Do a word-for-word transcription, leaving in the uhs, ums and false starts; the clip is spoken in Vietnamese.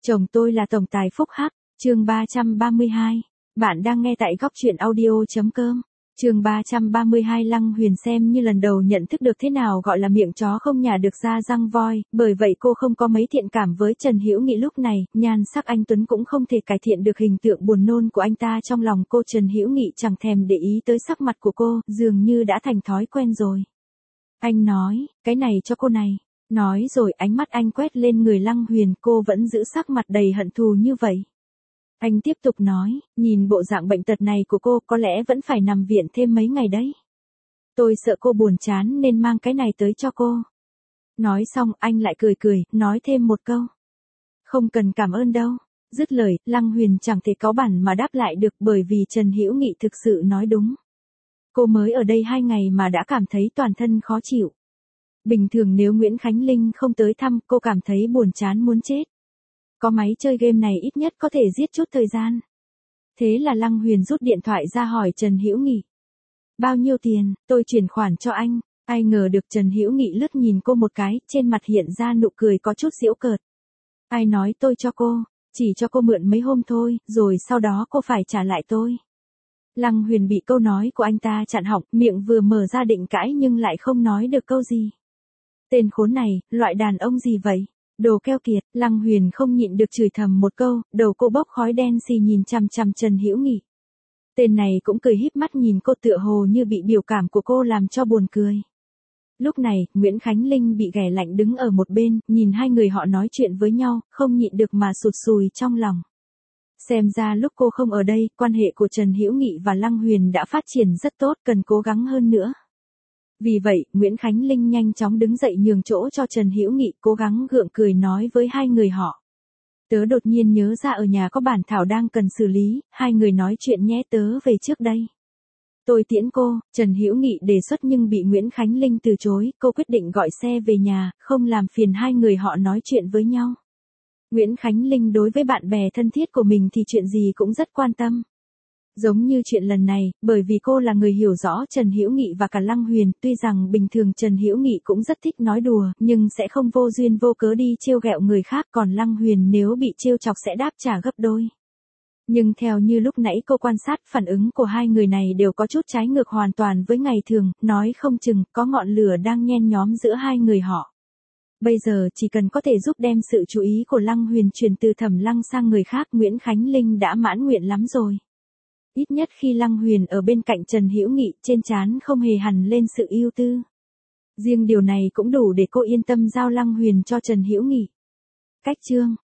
Chồng tôi là tổng tài Phúc Hắc, chương ba trăm ba mươi hai. Bạn đang nghe tại góc truyện audio.com. Chương ba trăm ba mươi hai. Lăng Huyền xem như lần đầu nhận thức được thế nào gọi là miệng chó không nhả được ra răng voi, bởi vậy cô không có mấy thiện cảm với Trần Hữu Nghị lúc này, nhan sắc anh tuấn cũng không thể cải thiện được hình tượng buồn nôn của anh ta trong lòng cô. Trần Hữu Nghị chẳng thèm để ý tới sắc mặt của cô, dường như đã thành thói quen rồi. Anh nói, cái này cho cô này. Nói rồi ánh mắt anh quét lên người Lăng Huyền, cô vẫn giữ sắc mặt đầy hận thù như vậy. Anh tiếp tục nói, nhìn bộ dạng bệnh tật này của cô có lẽ vẫn phải nằm viện thêm mấy ngày đấy. Tôi sợ cô buồn chán nên mang cái này tới cho cô. Nói xong anh lại cười cười, nói thêm một câu. Không cần cảm ơn đâu. Dứt lời, Lăng Huyền chẳng thể có bản mà đáp lại được bởi vì Trần Hữu Nghị thực sự nói đúng. Cô mới ở đây hai ngày mà đã cảm thấy toàn thân khó chịu. Bình thường nếu Nguyễn Khánh Linh không tới thăm, cô cảm thấy buồn chán muốn chết. Có máy chơi game này ít nhất có thể giết chút thời gian. Thế là Lăng Huyền rút điện thoại ra hỏi Trần Hữu Nghị. Bao nhiêu tiền, tôi chuyển khoản cho anh. Ai ngờ được Trần Hữu Nghị lướt nhìn cô một cái, trên mặt hiện ra nụ cười có chút giễu cợt. Ai nói tôi cho cô, chỉ cho cô mượn mấy hôm thôi, rồi sau đó cô phải trả lại tôi. Lăng Huyền bị câu nói của anh ta chặn họng, miệng vừa mở ra định cãi nhưng lại không nói được câu gì. Tên khốn này, loại đàn ông gì vậy? Đồ keo kiệt. Lăng Huyền không nhịn được chửi thầm một câu, đầu cô bốc khói đen xì nhìn chằm chằm Trần Hữu Nghị. Tên này cũng cười híp mắt nhìn cô tựa hồ như bị biểu cảm của cô làm cho buồn cười. Lúc này, Nguyễn Khánh Linh bị ghẻ lạnh đứng ở một bên, nhìn hai người họ nói chuyện với nhau, không nhịn được mà sụt sùi trong lòng. Xem ra lúc cô không ở đây, quan hệ của Trần Hữu Nghị và Lăng Huyền đã phát triển rất tốt, cần cố gắng hơn nữa. Vì vậy, Nguyễn Khánh Linh nhanh chóng đứng dậy nhường chỗ cho Trần Hữu Nghị, cố gắng gượng cười nói với hai người họ. Tớ đột nhiên nhớ ra ở nhà có bản thảo đang cần xử lý, hai người nói chuyện nhé, tớ về trước đây. Tôi tiễn cô. Trần Hữu Nghị đề xuất nhưng bị Nguyễn Khánh Linh từ chối, cô quyết định gọi xe về nhà, không làm phiền hai người họ nói chuyện với nhau. Nguyễn Khánh Linh đối với bạn bè thân thiết của mình thì chuyện gì cũng rất quan tâm. Giống như chuyện lần này, bởi vì cô là người hiểu rõ Trần Hữu Nghị và cả Lăng Huyền, tuy rằng bình thường Trần Hữu Nghị cũng rất thích nói đùa, nhưng sẽ không vô duyên vô cớ đi trêu ghẹo người khác, còn Lăng Huyền nếu bị trêu chọc sẽ đáp trả gấp đôi. Nhưng theo như lúc nãy cô quan sát, phản ứng của hai người này đều có chút trái ngược hoàn toàn với ngày thường, nói không chừng có ngọn lửa đang nhen nhóm giữa hai người họ. Bây giờ chỉ cần có thể giúp đem sự chú ý của Lăng Huyền chuyển từ Thẩm Lăng sang người khác, Nguyễn Khánh Linh đã mãn nguyện lắm rồi. Ít nhất khi Lăng Huyền ở bên cạnh Trần Hữu Nghị, trên trán không hề hằn lên sự ưu tư. Riêng điều này cũng đủ để cô yên tâm giao Lăng Huyền cho Trần Hữu Nghị. Cách chương